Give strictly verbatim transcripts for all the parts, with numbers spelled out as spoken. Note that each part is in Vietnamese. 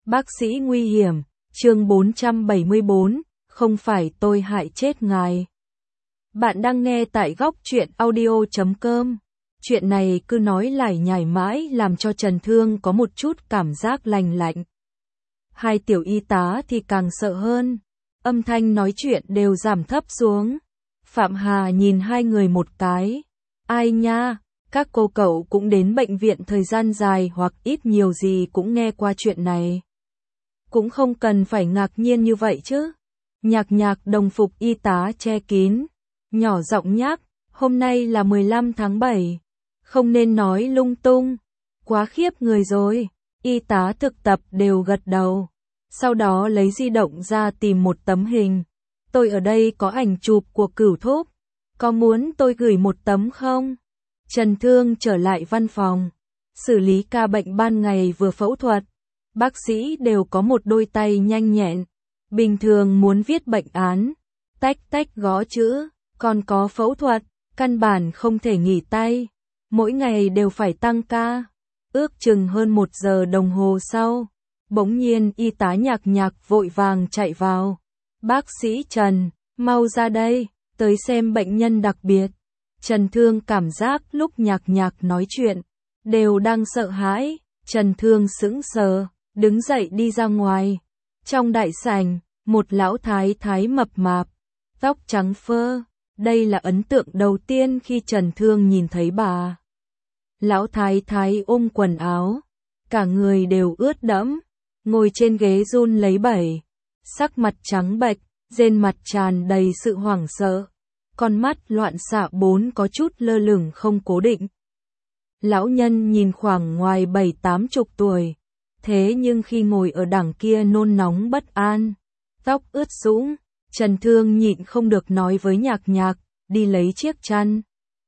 Bác sĩ nguy hiểm, chương bốn trăm bảy mươi bốn, không phải tôi hại chết ngài. Bạn đang nghe tại góc truyện audio chấm com. Chuyện này cứ nói lải nhải mãi làm cho Trần Thương có một chút cảm giác lành lạnh. Hai tiểu y tá thì càng sợ hơn. Âm thanh nói chuyện đều giảm thấp xuống. Phạm Hà nhìn hai người một cái. Ai nha, các cô cậu cũng đến bệnh viện thời gian dài hoặc ít nhiều gì cũng nghe qua chuyện này. Cũng không cần phải ngạc nhiên như vậy chứ. Nhạc nhạc đồng phục y tá che kín. Nhỏ giọng nhắc, hôm nay là mười lăm tháng bảy. Không nên nói lung tung. Quá khiếp người rồi. Y tá thực tập đều gật đầu. Sau đó lấy di động ra tìm một tấm hình. Tôi ở đây có ảnh chụp của Cửu Thúc. Có muốn tôi gửi một tấm không? Trần Thương trở lại văn phòng. Xử lý ca bệnh ban ngày vừa phẫu thuật. Bác sĩ đều có một đôi tay nhanh nhẹn. Bình thường muốn viết bệnh án, tách tách gõ chữ, còn có phẫu thuật, căn bản không thể nghỉ tay. Mỗi ngày đều phải tăng ca. Ước chừng hơn một giờ đồng hồ sau, bỗng nhiên y tá Nhạc Nhạc vội vàng chạy vào. Bác sĩ Trần, mau ra đây, tới xem bệnh nhân đặc biệt. Trần Thương cảm giác lúc Nhạc Nhạc nói chuyện, đều đang sợ hãi. Trần Thương sững sờ, đứng dậy đi ra ngoài. Trong đại sảnh, một lão thái thái mập mạp, tóc trắng phơ. Đây là ấn tượng đầu tiên khi Trần Thương nhìn thấy bà. Lão thái thái ôm quần áo, cả người đều ướt đẫm, ngồi trên ghế run lấy bẩy, sắc mặt trắng bệch, trên mặt tràn đầy sự hoảng sợ, con mắt loạn xạ bốn có chút lơ lửng không cố định. Lão nhân nhìn khoảng ngoài bảy tám chục tuổi, thế nhưng khi ngồi ở đằng kia nôn nóng bất an, tóc ướt sũng. Trần Thương nhịn không được nói với Nhạc Nhạc, đi lấy chiếc chăn.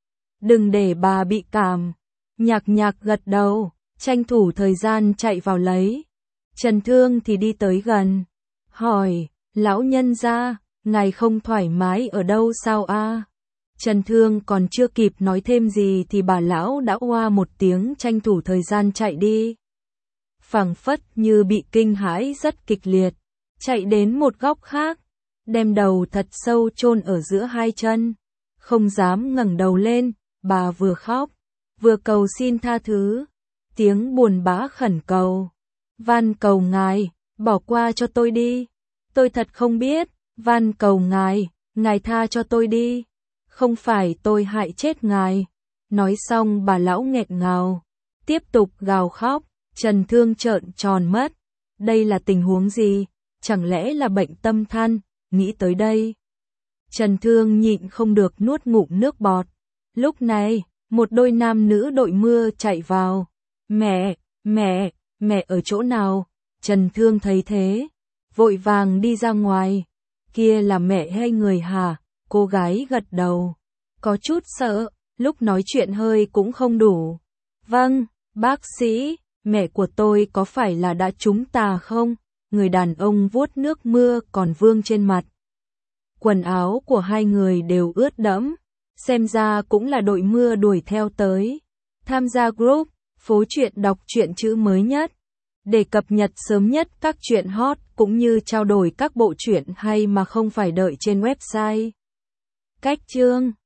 Đừng để bà bị cảm. Nhạc Nhạc gật đầu, tranh thủ thời gian chạy vào lấy. Trần Thương thì đi tới gần, hỏi, lão nhân gia, ngài không thoải mái ở đâu sao a? Trần Thương còn chưa kịp nói thêm gì thì bà lão đã oa một tiếng tranh thủ thời gian chạy đi. Phảng phất như bị kinh hãi rất kịch liệt, chạy đến một góc khác, đem đầu thật sâu chôn ở giữa hai chân, không dám ngẩng đầu lên. Bà vừa khóc, vừa cầu xin tha thứ, tiếng buồn bã khẩn cầu. Van cầu ngài, bỏ qua cho tôi đi. Tôi thật không biết, van cầu ngài, ngài tha cho tôi đi. Không phải tôi hại chết ngài. Nói xong bà lão nghẹn ngào, tiếp tục gào khóc. Trần Thương trợn tròn mắt. Đây là tình huống gì? Chẳng lẽ là bệnh tâm thần? Nghĩ tới đây, Trần Thương nhịn không được nuốt ngụm nước bọt. Lúc này, một đôi nam nữ đội mưa chạy vào. Mẹ, mẹ, mẹ ở chỗ nào? Trần Thương thấy thế, vội vàng đi ra ngoài. Kia là mẹ hay người hả? Cô gái gật đầu, có chút sợ, lúc nói chuyện hơi cũng không đủ. Vâng, bác sĩ, mẹ của tôi có phải là đã trúng tà không? Người đàn ông vuốt nước mưa còn vương trên mặt. Quần áo của hai người đều ướt đẫm, xem ra cũng là đội mưa đuổi theo tới. Tham gia group, phố truyện đọc truyện chữ mới nhất, để cập nhật sớm nhất các truyện hot cũng như trao đổi các bộ truyện hay mà không phải đợi trên website. Cách chương